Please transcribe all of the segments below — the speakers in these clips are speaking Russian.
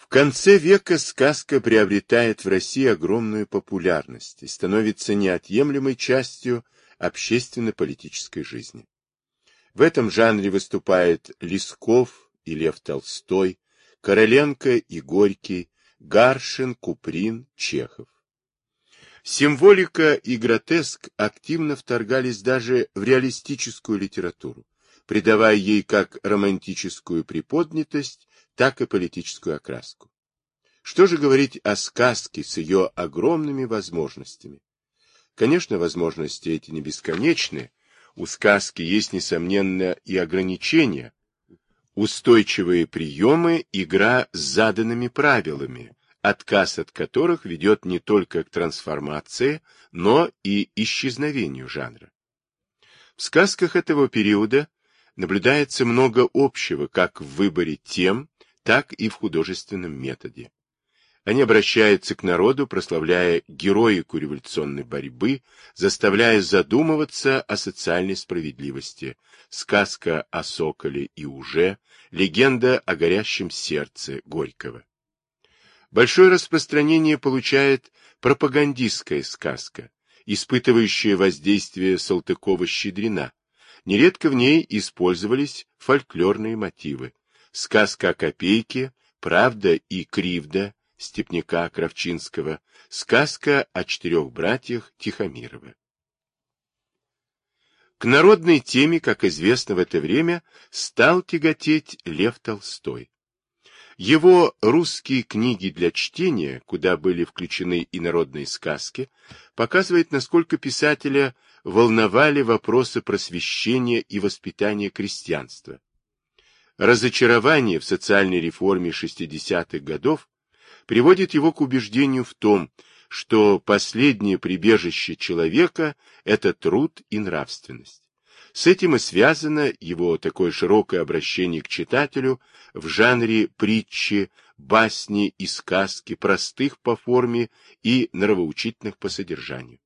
В конце века сказка приобретает в России огромную популярность и становится неотъемлемой частью общественно-политической жизни. В этом жанре выступают Лесков и Лев Толстой, Короленко и Горький, Гаршин, Куприн, Чехов. Символика и гротеск активно вторгались даже в реалистическую литературу, придавая ей как романтическую приподнятость, так и политическую окраску. Что же говорить о сказке с ее огромными возможностями? Конечно, возможности эти не бесконечны. У сказки есть, несомненно, и ограничения. Устойчивые приемы, игра с заданными правилами, отказ от которых ведет не только к трансформации, но и исчезновению жанра. В сказках этого периода наблюдается много общего как в выборе тем, так и в художественном методе. Они обращаются к народу, прославляя героику революционной борьбы, заставляя задумываться о социальной справедливости. Сказка о соколе и уже, легенда о горящем сердце Горького. Большое распространение получает пропагандистская сказка, испытывающая воздействие Салтыкова-Щедрина. Нередко в ней использовались фольклорные мотивы. Сказка о копейке, правда и кривда Степняка Кравчинского, сказка о 4 братьях Тихомирова. К народной теме, как известно в это время, стал тяготеть Лев Толстой. Его русские книги для чтения, куда были включены и народные сказки, показывают, насколько писателя волновали вопросы просвещения и воспитания крестьянства. Разочарование в социальной реформе 60-х годов приводит его к убеждению в том, что последнее прибежище человека – это труд и нравственность. С этим и связано его такое широкое обращение к читателю в жанре притчи, басни и сказки, простых по форме и нравоучительных по содержанию.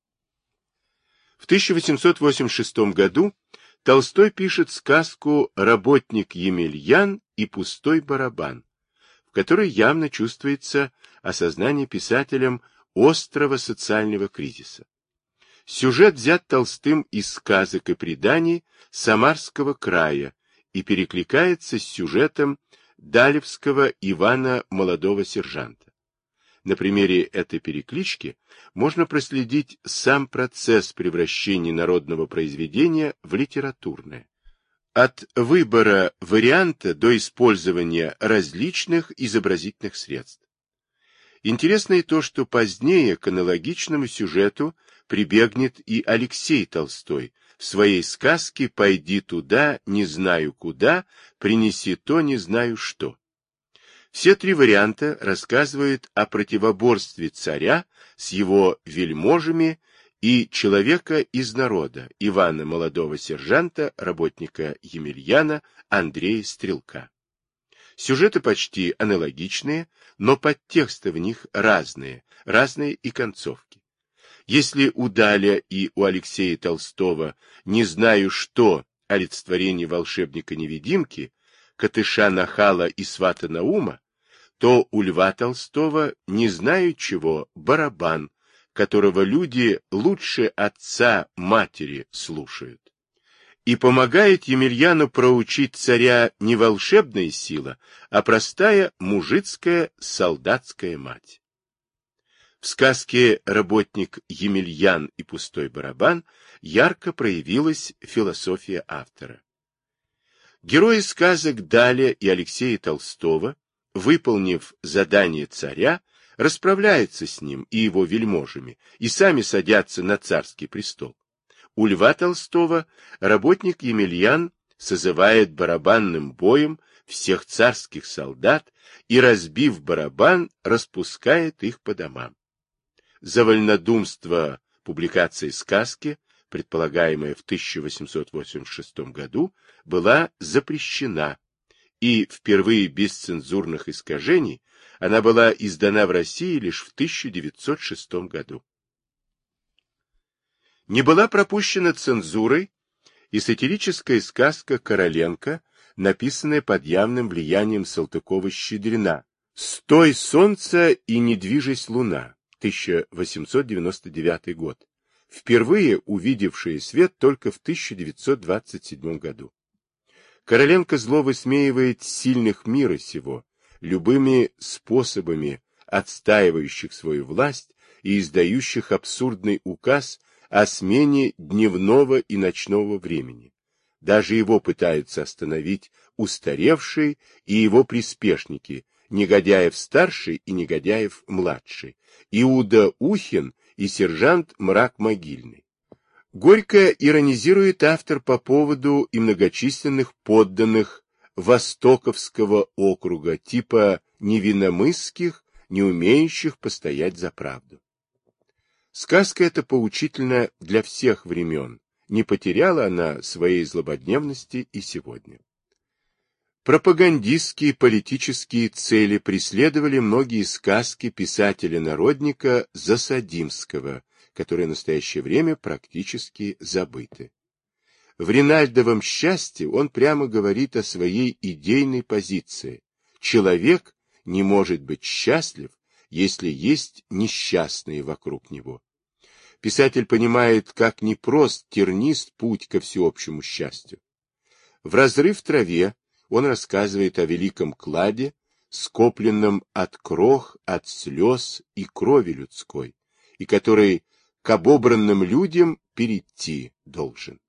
В 1886 году Толстой пишет сказку «Работник Емельян и пустой барабан», в которой явно чувствуется осознание писателем острого социального кризиса. Сюжет взят Толстым из сказок и преданий Самарского края и перекликается с сюжетом Далевского Ивана молодого сержанта. На примере этой переклички можно проследить сам процесс превращения народного произведения в литературное. От выбора варианта до использования различных изобразительных средств. Интересно и то, что позднее к аналогичному сюжету прибегнет и Алексей Толстой в своей сказке «Пойди туда, не знаю куда, принеси то, не знаю что». Все 3 варианта рассказывают о противоборстве царя с его вельможами и человека из народа, Ивана молодого сержанта, работника Емельяна, Андрея Стрелка. Сюжеты почти аналогичные, но подтексты в них разные и концовки. Если у Даля и у Алексея Толстого «Не знаю что» олицетворение волшебника-невидимки, Катыша Нахала и свата Наума, то у Льва Толстого «Не знаю чего» барабан, которого люди лучше отца матери слушают. И помогает Емельяну проучить царя не волшебная сила, а простая мужицкая солдатская мать. В сказке «Работник Емельян и пустой барабан» ярко проявилась философия автора. Герои сказок Даля и Алексея Толстого, выполнив задание царя, расправляются с ним и его вельможами и сами садятся на царский престол. У Льва Толстого работник Емельян созывает барабанным боем всех царских солдат и, разбив барабан, распускает их по домам. За вольнодумство публикации сказки, предполагаемая в 1886 году, была запрещена, и впервые без цензурных искажений она была издана в России лишь в 1906 году. Не была пропущена цензурой и сатирическая сказка Короленко, написанная под явным влиянием Салтыкова-Щедрина «Стой, солнце, и не движись, луна», 1899 год, впервые увидевшие свет только в 1927 году. Короленко зло высмеивает сильных мира сего, любыми способами отстаивающих свою власть и издающих абсурдный указ о смене дневного и ночного времени. Даже его пытаются остановить устаревшие и его приспешники, Негодяев-старший и Негодяев-младший, Иуда Ухин и сержант Мрак-Могильный. Горько иронизирует автор по поводу и многочисленных подданных Востоковского округа, типа невинномысских, не умеющих постоять за правду. Сказка эта поучительна для всех времен, не потеряла она своей злободневности и сегодня. Пропагандистские политические цели преследовали многие сказки писателя-народника Засадимского, которые в настоящее время практически забыты. В Ринальдовом «Счастье» он прямо говорит о своей идейной позиции. Человек не может быть счастлив, если есть несчастные вокруг него. Писатель понимает, как непрост, тернист путь ко всеобщему счастью. В «Разрыв в траве» он рассказывает о великом кладе, скопленном от крох, от слез и крови людской, и который к обобранным людям перейти должен.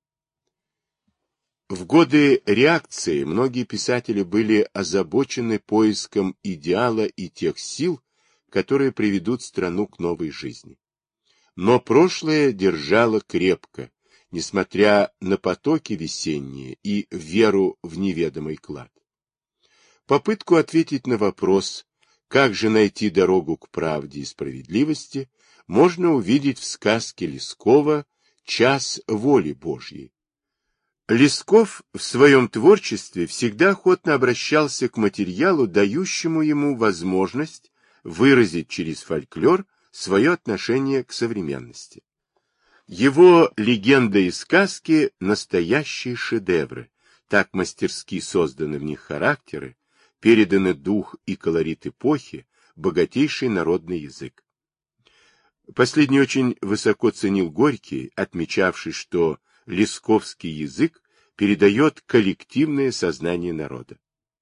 В годы реакции многие писатели были озабочены поиском идеала и тех сил, которые приведут страну к новой жизни. Но прошлое держало крепко, несмотря на потоки весенние и веру в неведомый клад. Попытку ответить на вопрос, как же найти дорогу к правде и справедливости, можно увидеть в сказке Лескова «Час воли Божьей». Лесков в своем творчестве всегда охотно обращался к материалу, дающему ему возможность выразить через фольклор свое отношение к современности. Его легенды и сказки – настоящие шедевры, так мастерски созданы в них характеры, переданы дух и колорит эпохи, богатейший народный язык. Последний очень высоко ценил Горький, отмечавший, что лесковский язык передает коллективное сознание народа.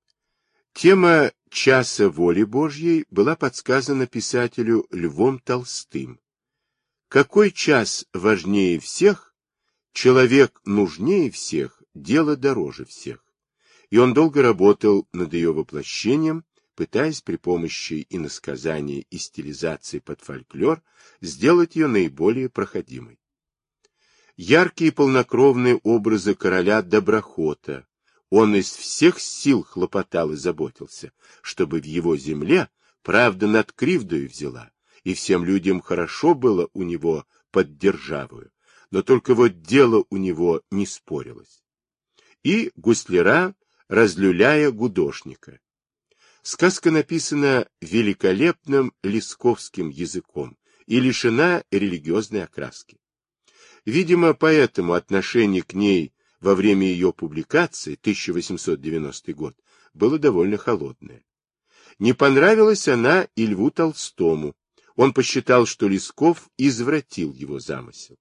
Тема «Часа воли Божьей» была подсказана писателю Львом Толстым. Какой час важнее всех, человек нужнее всех, дело дороже всех. И он долго работал над ее воплощением, пытаясь при помощи иносказания и стилизации под фольклор сделать ее наиболее проходимой. Яркие полнокровные образы короля Доброхота. Он из всех сил хлопотал и заботился, чтобы в его земле правда над кривдою взяла, и всем людям хорошо было у него под державою, но только вот дело у него не спорилось. И гусляра, разлюляя гудошника. Сказка написана великолепным лесковским языком и лишена религиозной окраски. Видимо, поэтому отношение к ней во время ее публикации, 1890 год, было довольно холодное. Не понравилась она и Льву Толстому. Он посчитал, что Лесков извратил его замысел.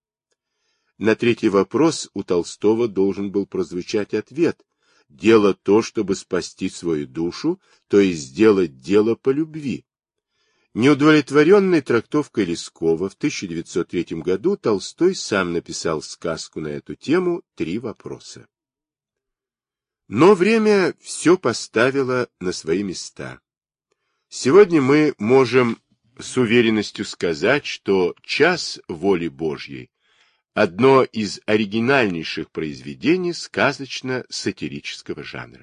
На третий вопрос у Толстого должен был прозвучать ответ: дело то, чтобы спасти свою душу, то есть сделать дело по любви. Неудовлетворенной трактовкой Лескова в 1903 году Толстой сам написал сказку на эту тему «Три вопроса». Но время все поставило на свои места. Сегодня мы можем с уверенностью сказать, что «Час воли Божьей» — одно из оригинальнейших произведений сказочно-сатирического жанра.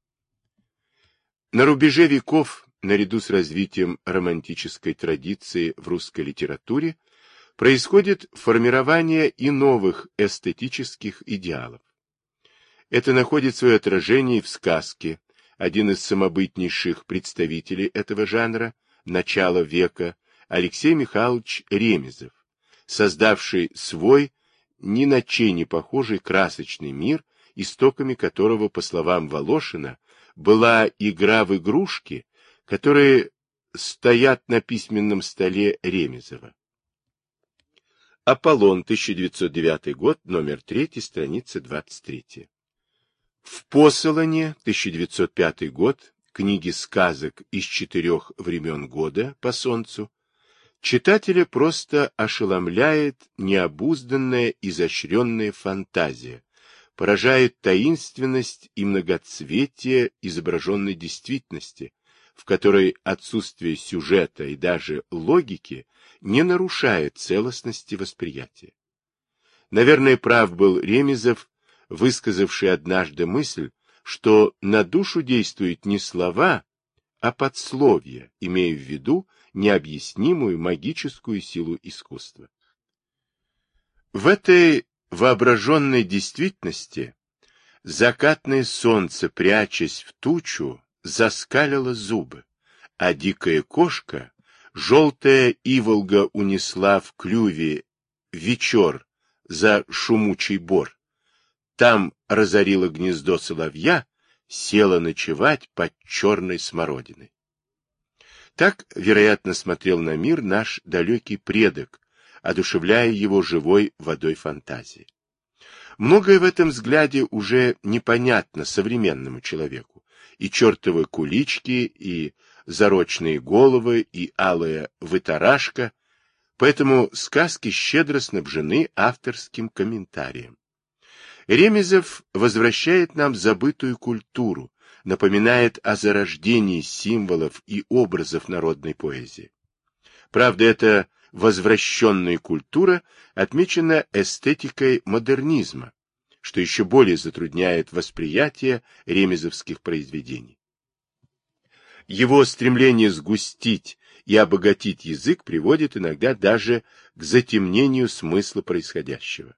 На рубеже веков, наряду с развитием романтической традиции в русской литературе, происходит формирование и новых эстетических идеалов. Это находит свое отражение в сказке. Один из самобытнейших представителей этого жанра начала века, Алексей Михайлович Ремезов, создавший свой, ни на чей не похожий красочный мир, истоками которого, по словам Волошина, была игра в игрушки, которые стоят на письменном столе Ремезова. Аполлон, 1909 год, номер 3, страница 23. В Посолоне, 1905 год, книги сказок из 4 времен года по солнцу, читателя просто ошеломляет необузданная изощренная фантазия, поражает таинственность и многоцветие изображенной действительности, в которой отсутствие сюжета и даже логики не нарушает целостности восприятия. Наверное, прав был Ремезов, высказавший однажды мысль, что на душу действуют не слова, а подсловия, имея в виду необъяснимую магическую силу искусства. В этой воображенной действительности закатное солнце, прячась в тучу, заскалило зубы, а дикая кошка, желтая иволга унесла в клюве вечер за шумучий бор. Там разорила гнездо соловья, села ночевать под черной смородиной. Так, вероятно, смотрел на мир наш далекий предок, одушевляя его живой водой фантазии. Многое в этом взгляде уже непонятно современному человеку. И чертовы кулички, и зарочные головы, и алая вытарашка, поэтому сказки щедро снабжены авторским комментарием. Ремезов возвращает нам забытую культуру, напоминает о зарождении символов и образов народной поэзии. Правда, эта возвращенная культура отмечена эстетикой модернизма, что еще более затрудняет восприятие ремезовских произведений. Его стремление сгустить и обогатить язык приводит иногда даже к затемнению смысла происходящего.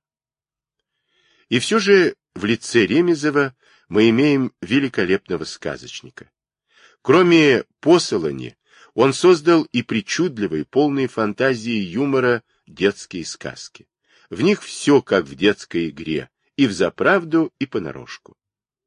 И все же в лице Ремезова мы имеем великолепного сказочника. Кроме Посолони, он создал и причудливые, полные фантазии и юмора детские сказки. В них все как в детской игре, и взаправду, и понарошку.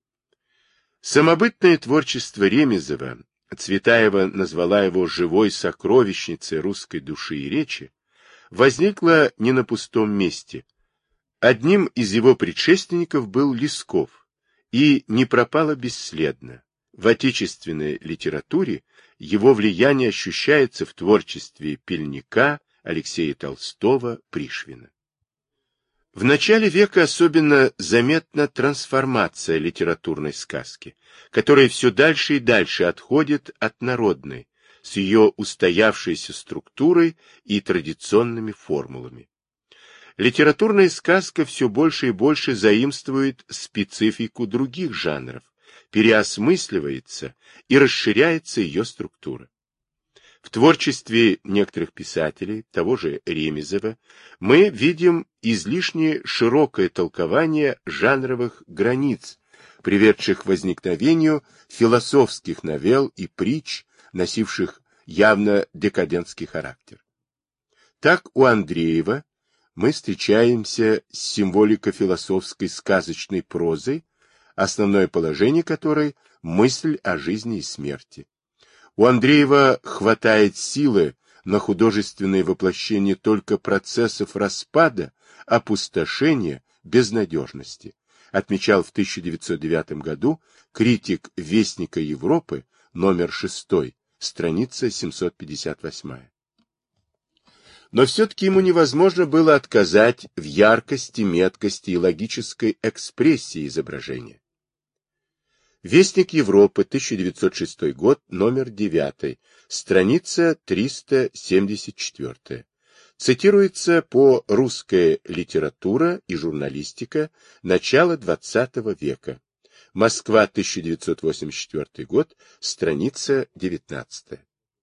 Самобытное творчество Ремезова, Цветаева назвала его живой сокровищницей русской души и речи, возникло не на пустом месте. Одним из его предшественников был Лесков, и не пропало бесследно. В отечественной литературе его влияние ощущается в творчестве Пельника, Алексея Толстого, Пришвина. В начале века особенно заметна трансформация литературной сказки, которая все дальше и дальше отходит от народной, с ее устоявшейся структурой и традиционными формулами. Литературная сказка все больше и больше заимствует специфику других жанров, переосмысливается и расширяется ее структура. В творчестве некоторых писателей, того же Ремезова, мы видим излишне широкое толкование жанровых границ, приведших к возникновению философских новелл и притч, носивших явно декадентский характер. Так у Андреева мы встречаемся с символико-философской сказочной прозой, основное положение которой – мысль о жизни и смерти. У Андреева хватает силы на художественное воплощение только процессов распада, опустошения, безнадежности, отмечал в 1909 году критик Вестника Европы, номер 6, страница 758. Но все-таки ему невозможно было отказать в яркости, меткости и логической экспрессии изображения. Вестник Европы, 1906 год, номер 9, страница 374. Цитируется по «Русская литература и журналистика. Начало XX века». Москва, 1984 год, страница 19.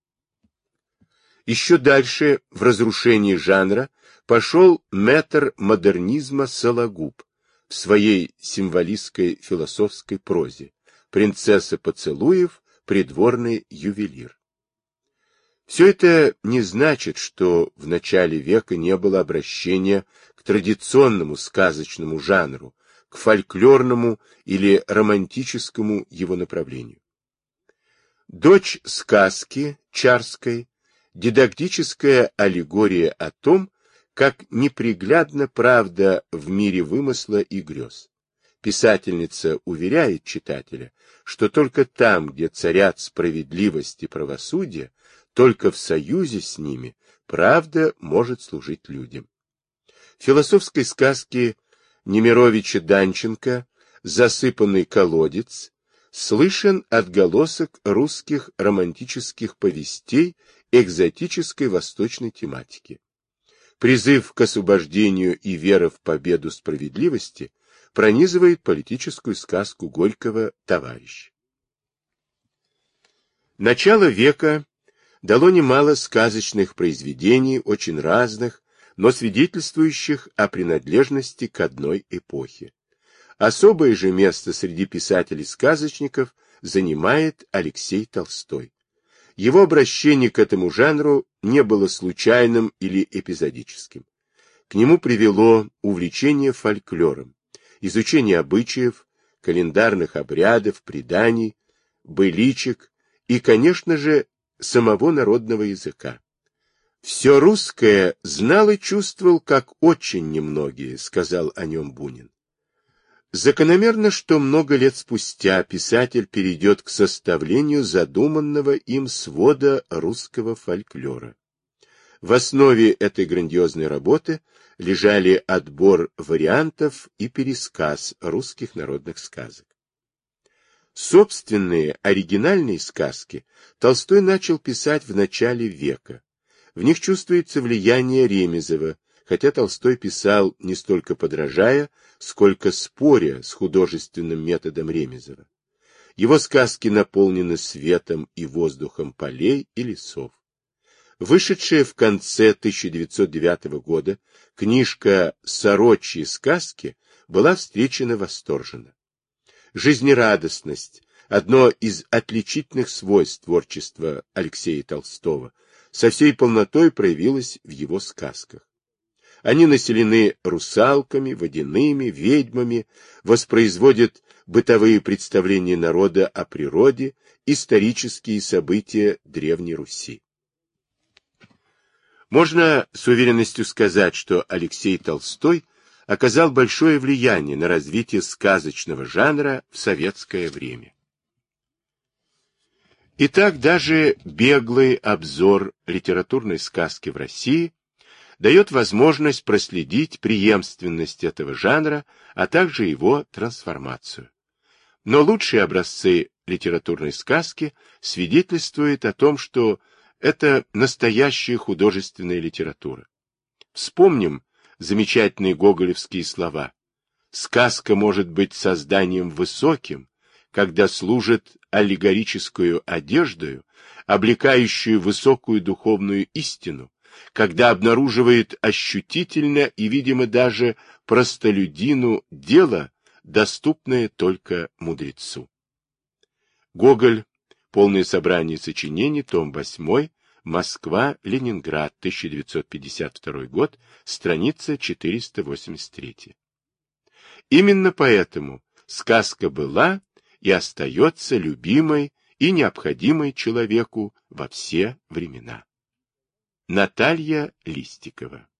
Еще дальше в разрушении жанра пошел мэтр модернизма Сологуб в своей символистской философской прозе «Принцесса поцелуев, придворный ювелир». Все это не значит, что в начале века не было обращения к традиционному сказочному жанру, к фольклорному или романтическому его направлению. Дочь сказки Чарской, дидактическая аллегория о том, как неприглядна правда в мире вымысла и грез. Писательница уверяет читателя, что только там, где царят справедливость и правосудие, только в союзе с ними правда может служить людям. В философской сказке Немировича Данченко «Засыпанный колодец» слышен отголосок русских романтических повестей экзотической восточной тематики. Призыв к освобождению и вера в победу справедливости пронизывает политическую сказку Горького «Товарищ». Начало века дало немало сказочных произведений, очень разных, но свидетельствующих о принадлежности к одной эпохе. Особое же место среди писателей-сказочников занимает Алексей Толстой. Его обращение к этому жанру не было случайным или эпизодическим. К нему привело увлечение фольклором, изучение обычаев, календарных обрядов, преданий, быличек и, конечно же, самого народного языка. «Все русское знал и чувствовал, как очень немногие», — сказал о нем Бунин. Закономерно, что много лет спустя писатель перейдет к составлению задуманного им свода русского фольклора. В основе этой грандиозной работы лежали отбор вариантов и пересказ русских народных сказок. Собственные оригинальные сказки Толстой начал писать в начале века. В них чувствуется влияние Ремезова, хотя Толстой писал не столько подражая, сколько споря с художественным методом Ремезова. Его сказки наполнены светом и воздухом полей и лесов. Вышедшая в конце 1909 года книжка «Сорочьи сказки» была встречена восторженно. Жизнерадостность – одно из отличительных свойств творчества Алексея Толстого, со всей полнотой проявилась в его сказках. Они населены русалками, водяными, ведьмами, воспроизводят бытовые представления народа о природе, исторические события Древней Руси. Можно с уверенностью сказать, что Алексей Толстой оказал большое влияние на развитие сказочного жанра в советское время. Итак, даже беглый обзор литературной сказки в России дает возможность проследить преемственность этого жанра, а также его трансформацию. Но лучшие образцы литературной сказки свидетельствуют о том, что это настоящая художественная литература. Вспомним замечательные гоголевские слова. Сказка может быть созданием высоким, когда служит аллегорическую одеждою, облекающую высокую духовную истину, когда обнаруживает ощутительно и, видимо, даже простолюдину дело, доступное только мудрецу. Гоголь. Полное собрание сочинений. Том 8. Москва. Ленинград. 1952 год. Страница 483. Именно поэтому сказка была и остается любимой и необходимой человеку во все времена. Наталья Листикова.